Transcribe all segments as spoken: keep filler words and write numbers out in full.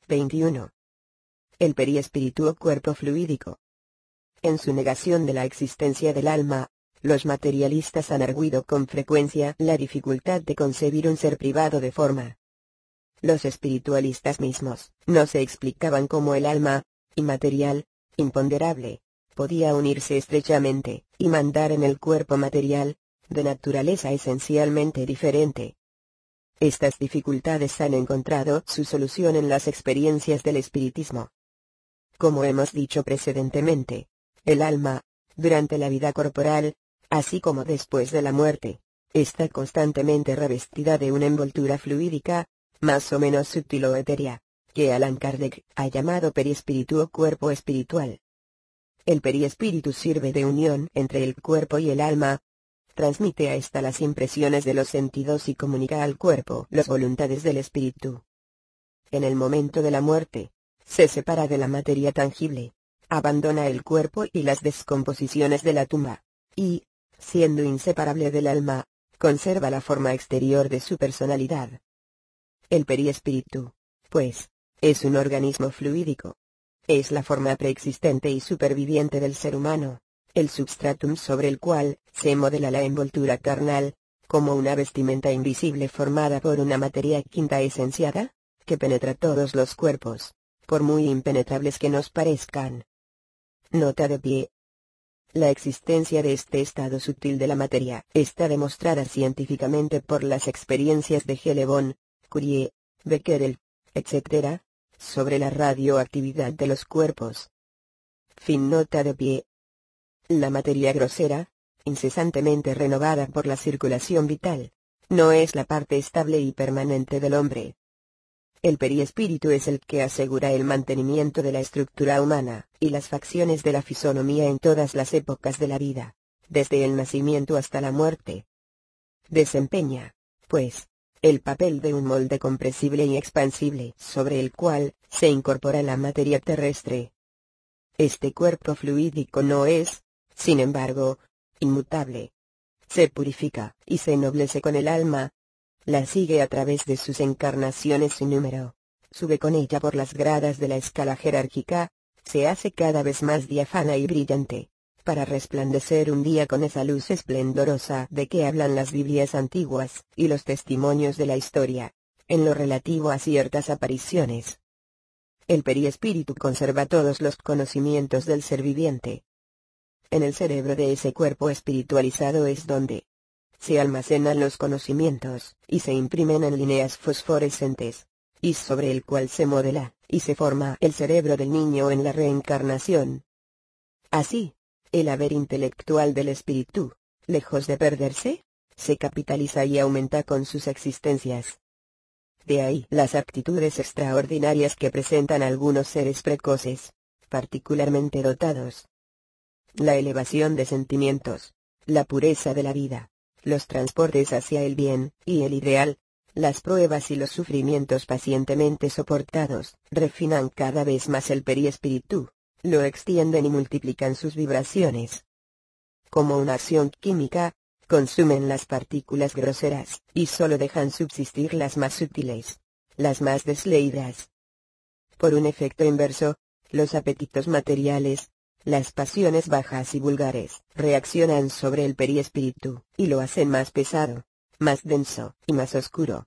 veintiuno. El periespíritu o cuerpo fluídico. En su negación de la existencia del alma, los materialistas han arguido con frecuencia la dificultad de concebir un ser privado de forma. Los espiritualistas mismos no se explicaban cómo el alma, inmaterial, imponderable, podía unirse estrechamente y mandar en el cuerpo material, de naturaleza esencialmente diferente. Estas dificultades han encontrado su solución en las experiencias del espiritismo. Como hemos dicho precedentemente, el alma, durante la vida corporal, así como después de la muerte, está constantemente revestida de una envoltura fluídica, más o menos sutil o etérea, que Allan Kardec ha llamado periespíritu o cuerpo espiritual. El periespíritu sirve de unión entre el cuerpo y el alma, transmite a ésta las impresiones de los sentidos y comunica al cuerpo las voluntades del espíritu. En el momento de la muerte, se separa de la materia tangible, abandona el cuerpo y las descomposiciones de la tumba, y, siendo inseparable del alma, conserva la forma exterior de su personalidad. El periespíritu, pues, es un organismo fluídico. Es la forma preexistente y superviviente del ser humano, el substratum sobre el cual se modela la envoltura carnal, como una vestimenta invisible formada por una materia quinta esenciada, que penetra todos los cuerpos, por muy impenetrables que nos parezcan. Nota de pie. La existencia de este estado sutil de la materia está demostrada científicamente por las experiencias de G. Le Bon, Curie, Becquerel, etcétera, sobre la radioactividad de los cuerpos. Fin nota de pie. La materia grosera, incesantemente renovada por la circulación vital, no es la parte estable y permanente del hombre. El periespíritu es el que asegura el mantenimiento de la estructura humana y las facciones de la fisonomía en todas las épocas de la vida, desde el nacimiento hasta la muerte. Desempeña, pues, el papel de un molde compresible y expansible sobre el cual se incorpora la materia terrestre. Este cuerpo fluídico no es, sin embargo, inmutable. Se purifica y se ennoblece con el alma. La sigue a través de sus encarnaciones sin número. Sube con ella por las gradas de la escala jerárquica, se hace cada vez más diáfana y brillante, para resplandecer un día con esa luz esplendorosa de que hablan las Biblias antiguas y los testimonios de la historia, en lo relativo a ciertas apariciones. El periespíritu conserva todos los conocimientos del ser viviente. En el cerebro de ese cuerpo espiritualizado es donde se almacenan los conocimientos, y se imprimen en líneas fosforescentes, y sobre el cual se modela, y se forma el cerebro del niño en la reencarnación. Así, el haber intelectual del espíritu, lejos de perderse, se capitaliza y aumenta con sus existencias. De ahí las aptitudes extraordinarias que presentan algunos seres precoces, particularmente dotados. La elevación de sentimientos, la pureza de la vida, los transportes hacia el bien y el ideal, las pruebas y los sufrimientos pacientemente soportados, refinan cada vez más el periespíritu, lo extienden y multiplican sus vibraciones. Como una acción química, consumen las partículas groseras, y solo dejan subsistir las más sutiles, las más desleídas. Por un efecto inverso, los apetitos materiales, las pasiones bajas y vulgares, reaccionan sobre el periespíritu, y lo hacen más pesado, más denso y más oscuro.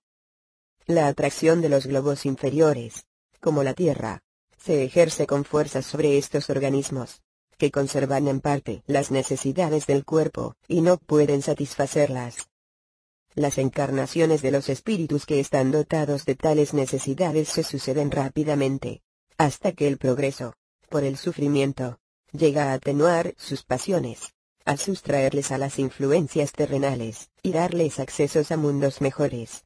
La atracción de los globos inferiores, como la Tierra, se ejerce con fuerza sobre estos organismos, que conservan en parte las necesidades del cuerpo, y no pueden satisfacerlas. Las encarnaciones de los espíritus que están dotados de tales necesidades se suceden rápidamente, hasta que el progreso, por el sufrimiento, llega a atenuar sus pasiones, a sustraerles a las influencias terrenales, y darles accesos a mundos mejores.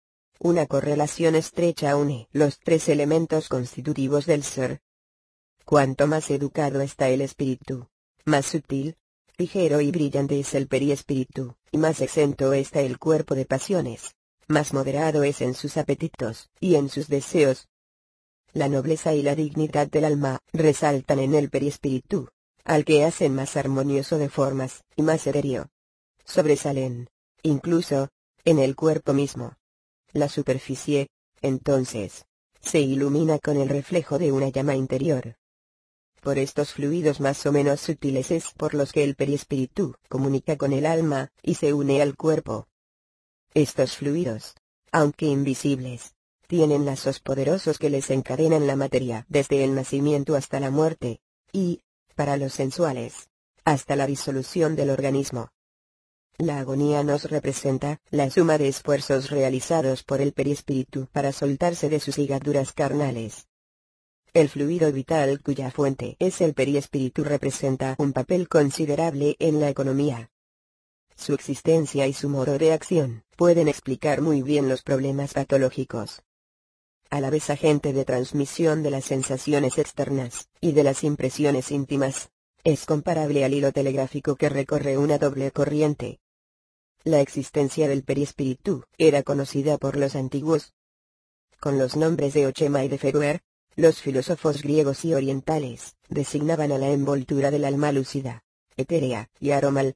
Una correlación estrecha une los tres elementos constitutivos del ser. Cuanto más educado está el espíritu, más sutil, ligero y brillante es el periespíritu, y más exento está el cuerpo de pasiones, más moderado es en sus apetitos y en sus deseos. La nobleza y la dignidad del alma resaltan en el periespíritu, al que hacen más armonioso de formas y más etéreo. Sobresalen, incluso, en el cuerpo mismo. La superficie, entonces, se ilumina con el reflejo de una llama interior. Por estos fluidos más o menos sutiles es por los que el perispíritu comunica con el alma, y se une al cuerpo. Estos fluidos, aunque invisibles, tienen lazos poderosos que les encadenan la materia desde el nacimiento hasta la muerte, y, para los sensuales, hasta la disolución del organismo. La agonía nos representa la suma de esfuerzos realizados por el perispíritu para soltarse de sus ligaduras carnales. El fluido vital cuya fuente es el perispíritu representa un papel considerable en la economía. Su existencia y su modo de acción pueden explicar muy bien los problemas patológicos. A la vez agente de transmisión de las sensaciones externas y de las impresiones íntimas, es comparable al hilo telegráfico que recorre una doble corriente. La existencia del perispíritu era conocida por los antiguos con los nombres de Ochema y de Feguer. Los filósofos griegos y orientales designaban a la envoltura del alma lúcida, etérea y aromal.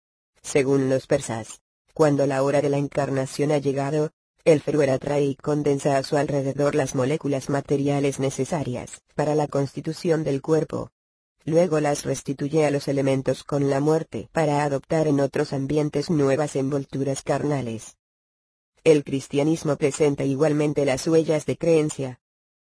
Según los persas, cuando la hora de la encarnación ha llegado, el Feguer atrae y condensa a su alrededor las moléculas materiales necesarias para la constitución del cuerpo. Luego las restituye a los elementos con la muerte para adoptar en otros ambientes nuevas envolturas carnales. El cristianismo presenta igualmente las huellas de creencia.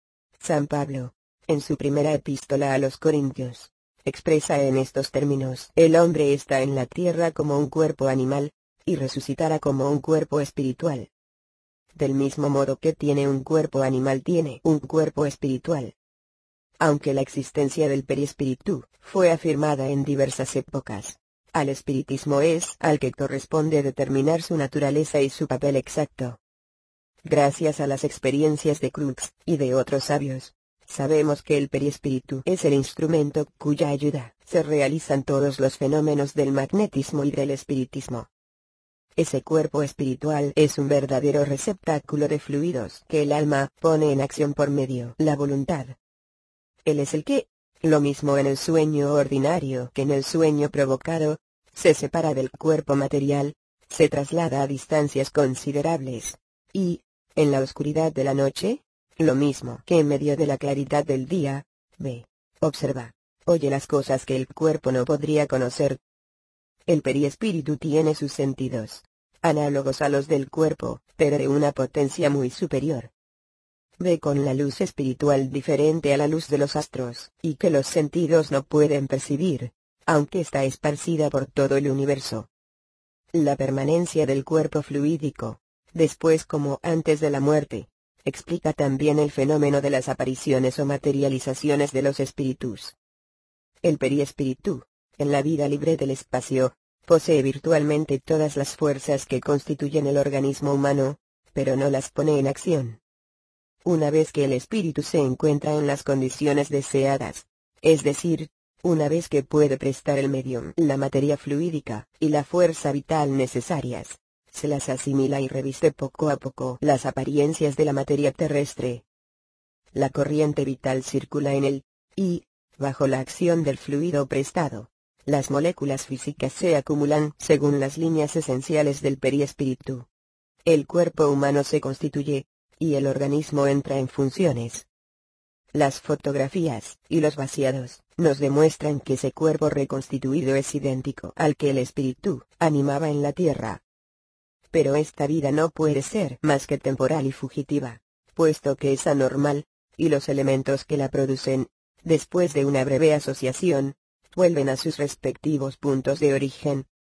San Pablo, en su primera epístola a los Corintios, expresa en estos términos: el hombre está en la tierra como un cuerpo animal, y resucitará como un cuerpo espiritual. Del mismo modo que tiene un cuerpo animal tiene un cuerpo espiritual. Aunque la existencia del perispíritu fue afirmada en diversas épocas, al espiritismo es al que corresponde determinar su naturaleza y su papel exacto. Gracias a las experiencias de Crookes y de otros sabios, sabemos que el perispíritu es el instrumento cuya ayuda se realizan todos los fenómenos del magnetismo y del espiritismo. Ese cuerpo espiritual es un verdadero receptáculo de fluidos que el alma pone en acción por medio de la voluntad. Él es el que, lo mismo en el sueño ordinario que en el sueño provocado, se separa del cuerpo material, se traslada a distancias considerables, y, en la oscuridad de la noche, lo mismo que en medio de la claridad del día, ve, observa, oye las cosas que el cuerpo no podría conocer. El perispíritu tiene sus sentidos, análogos a los del cuerpo, pero de una potencia muy superior. Ve con la luz espiritual diferente a la luz de los astros, y que los sentidos no pueden percibir, aunque está esparcida por todo el universo. La permanencia del cuerpo fluídico, después como antes de la muerte, explica también el fenómeno de las apariciones o materializaciones de los espíritus. El perispíritu, en la vida libre del espacio, posee virtualmente todas las fuerzas que constituyen el organismo humano, pero no las pone en acción. Una vez que el espíritu se encuentra en las condiciones deseadas, es decir, una vez que puede prestar el medium, la materia fluídica y la fuerza vital necesarias, se las asimila y reviste poco a poco las apariencias de la materia terrestre. La corriente vital circula en él, y, bajo la acción del fluido prestado, las moléculas físicas se acumulan según las líneas esenciales del perispíritu. El cuerpo humano se constituye, y el organismo entra en funciones. Las fotografías y los vaciados nos demuestran que ese cuerpo reconstituido es idéntico al que el espíritu animaba en la tierra. Pero esta vida no puede ser más que temporal y fugitiva, puesto que es anormal, y los elementos que la producen, después de una breve asociación, vuelven a sus respectivos puntos de origen.